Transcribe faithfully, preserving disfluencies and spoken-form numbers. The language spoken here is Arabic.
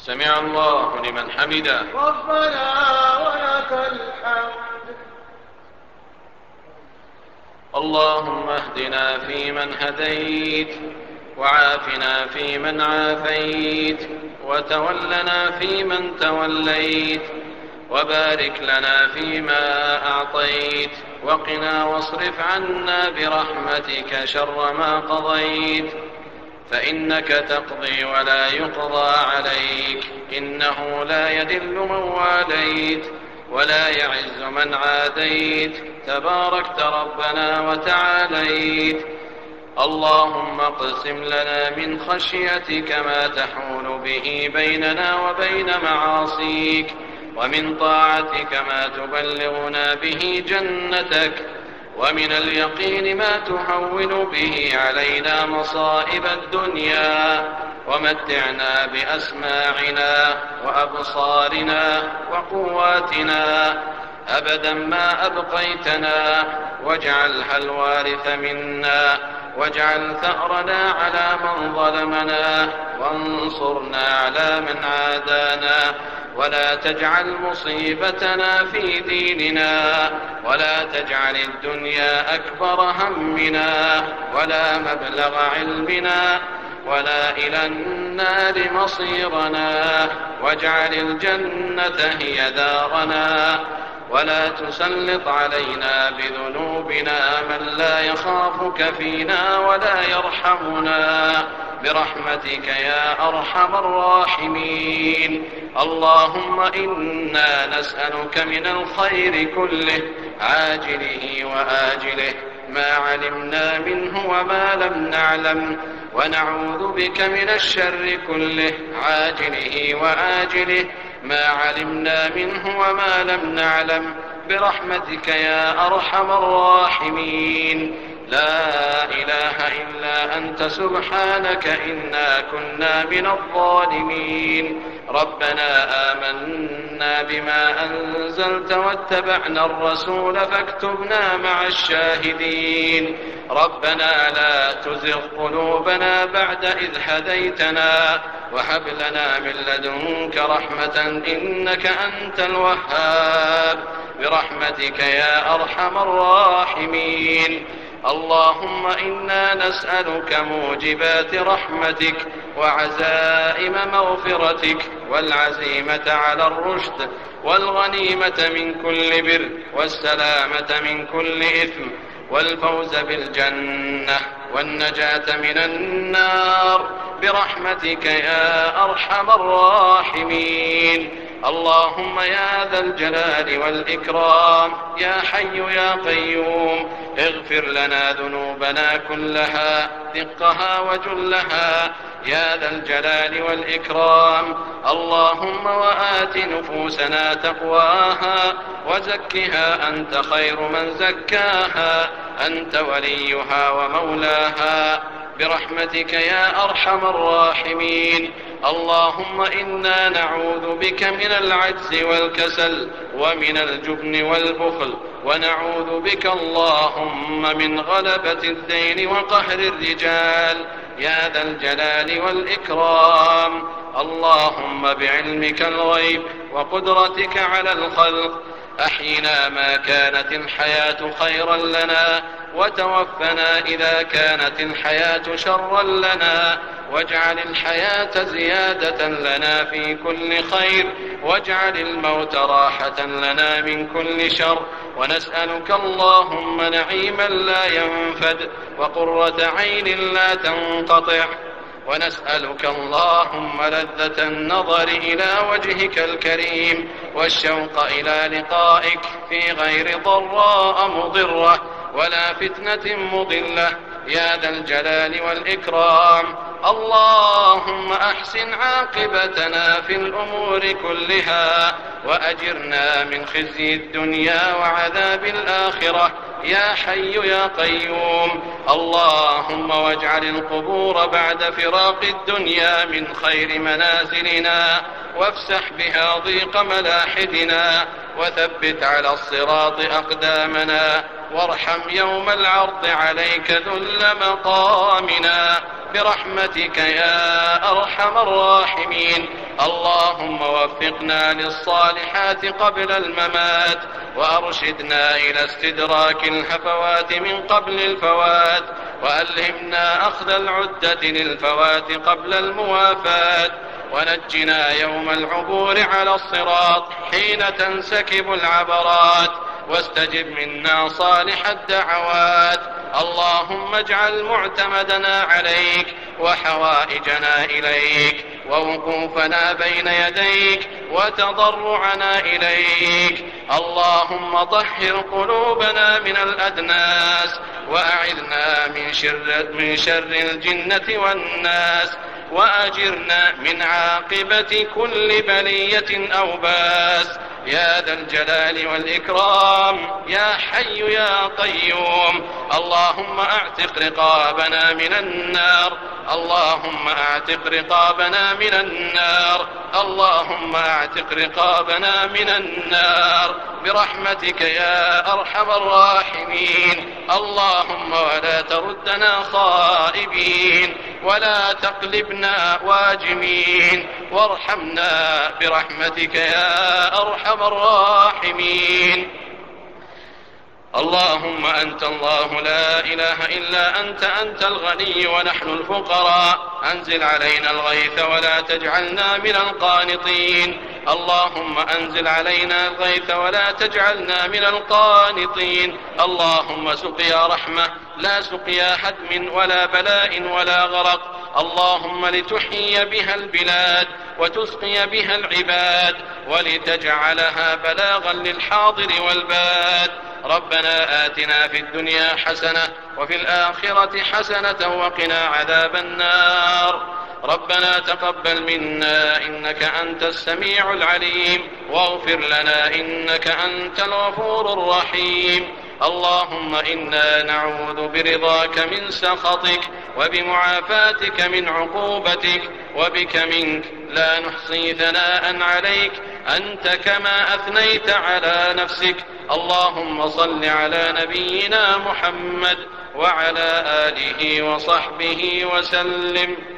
سمع الله لمن حمده. ربنا ولك الحمد. اللهم اهدنا فيمن هديت، وعافنا فيمن عافيت، وتولنا فيمن توليت، وبارك لنا فيما أعطيت، وقنا واصرف عنا برحمتك شر ما قضيت، فإنك تقضي ولا يقضى عليك، إنه لا يذل من واليت ولا يعز من عاديت، تباركت ربنا وتعاليت. اللهم اقسم لنا من خشيتك ما تحول به بيننا وبين معاصيك، ومن طاعتك ما تبلغنا به جنتك، ومن اليقين ما تهون به علينا مصائب الدنيا، ومتعنا بأسماعنا وأبصارنا وقواتنا أبدا ما أبقيتنا، واجعلها الوارث منا، واجعل ثأرنا على من ظلمنا، وانصرنا على من عادانا، ولا تجعل مصيبتنا في ديننا، ولا تجعل الدنيا أكبر همنا، ولا مبلغ علمنا، ولا إلى النار مصيرنا، واجعل الجنة هي دارنا، ولا تسلط علينا بذنوبنا من لا يخافك فينا ولا يرحمنا، برحمتك يا أرحم الراحمين. اللهم إنا نسألك من الخير كله عاجله وآجله، ما علمنا منه وما لم نعلم، ونعوذ بك من الشر كله عاجله وآجله، ما علمنا منه وما لم نعلم، برحمتك يا أرحم الراحمين. لا إله إلا أنت سبحانك إنا كنا من الظالمين. ربنا آمنا بما أنزلت واتبعنا الرسول فاكتبنا مع الشاهدين. ربنا لا تزغ قلوبنا بعد إذ هديتنا، وهب لنا من لدنك رحمة إنك أنت الوهاب، برحمتك يا أرحم الراحمين. اللهم إنا نسألك موجبات رحمتك وعزائم مغفرتك، والعزيمة على الرشد، والغنيمة من كل بر، والسلامة من كل إثم، والفوز بالجنة، والنجاة من النار، برحمتك يا أرحم الراحمين. اللهم يا ذا الجلال والإكرام، يا حي يا قيوم، اغفر لنا ذنوبنا كلها دقها وجلها، يا ذا الجلال والإكرام. اللهم وآت نفوسنا تقواها، وزكها أنت خير من زكاها، أنت وليها ومولاها، برحمتك يا أرحم الراحمين. اللهم إنا نعوذ بك من العجز والكسل، ومن الجبن والبخل، ونعوذ بك اللهم من غلبة الدين وقهر الرجال، يا ذا الجلال والإكرام. اللهم بعلمك الغيب وقدرتك على الخلق أحينا ما كانت الحياة خيرا لنا، وتوفنا إذا كانت الحياة شرا لنا، واجعل الحياة زيادة لنا في كل خير، واجعل الموت راحة لنا من كل شر. ونسألك اللهم نعيما لا ينفد، وقرة عين لا تنقطع، ونسألك اللهم لذة النظر إلى وجهك الكريم، والشوق إلى لقائك في غير ضراء مضرة ولا فتنة مضلة، يا ذا الجلال والإكرام. اللهم أحسن عاقبتنا في الأمور كلها، وأجرنا من خزي الدنيا وعذاب الآخرة، يا حي يا قيوم. اللهم واجعل القبور بعد فراق الدنيا من خير منازلنا، وافسح بها ضيق ملاحدنا، وثبت على الصراط أقدامنا، وارحم يوم العرض عليك ذل مقامنا. برحمتك يا أرحم الراحمين. اللهم وفقنا للصالحات قبل الممات، وأرشدنا إلى استدراك الهفوات من قبل الفوات، وألهمنا أخذ العدة للفوات قبل الموافاة، ونجنا يوم العبور على الصراط حين تنسكب العبرات، واستجب منا صالح الدعوات. اللهم اجعل معتمدنا عليك، وحوائجنا إليك، ووقوفنا بين يديك، وتضرعنا إليك. اللهم طهر قلوبنا من الأدناس، وأعذنا من شر, من شر الجنة والناس، وأجرنا من عاقبة كل بلية أو باس يا ذا الجلال والإكرام يا حي يا قيوم. اللهم اعتق رقابنا من النار، اللهم اعتق رقابنا من النار، اللهم اعتق رقابنا من النار برحمتك يا أرحم الراحمين. اللهم ولا تردنا خائبين، ولا تقلبنا واجمين، وارحمنا برحمتك يا أرحم الراحمين. اللهم أنت الله لا إله إلا أنت، أنت الغني ونحن الفقراء، أنزل علينا الغيث ولا تجعلنا من القانطين. اللهم أنزل علينا الغيث ولا تجعلنا من القانطين. اللهم سقيا رحمة لا سقيا هدم ولا بلاء ولا غرق. اللهم لتحيي بها البلاد وتسقي بها العباد، ولتجعلها بلاغا للحاضر والباد. ربنا آتنا في الدنيا حسنة وفي الآخرة حسنة وقنا عذاب النار. ربنا تقبل منا إنك أنت السميع العليم، واغفر لنا إنك أنت الغفور الرحيم. اللهم إنا نعوذ برضاك من سخطك، وبمعافاتك من عقوبتك، وبك منك لا نحصي ثناء عليك أنت كما أثنيت على نفسك. اللهم صل على نبينا محمد وعلى آله وصحبه وسلم.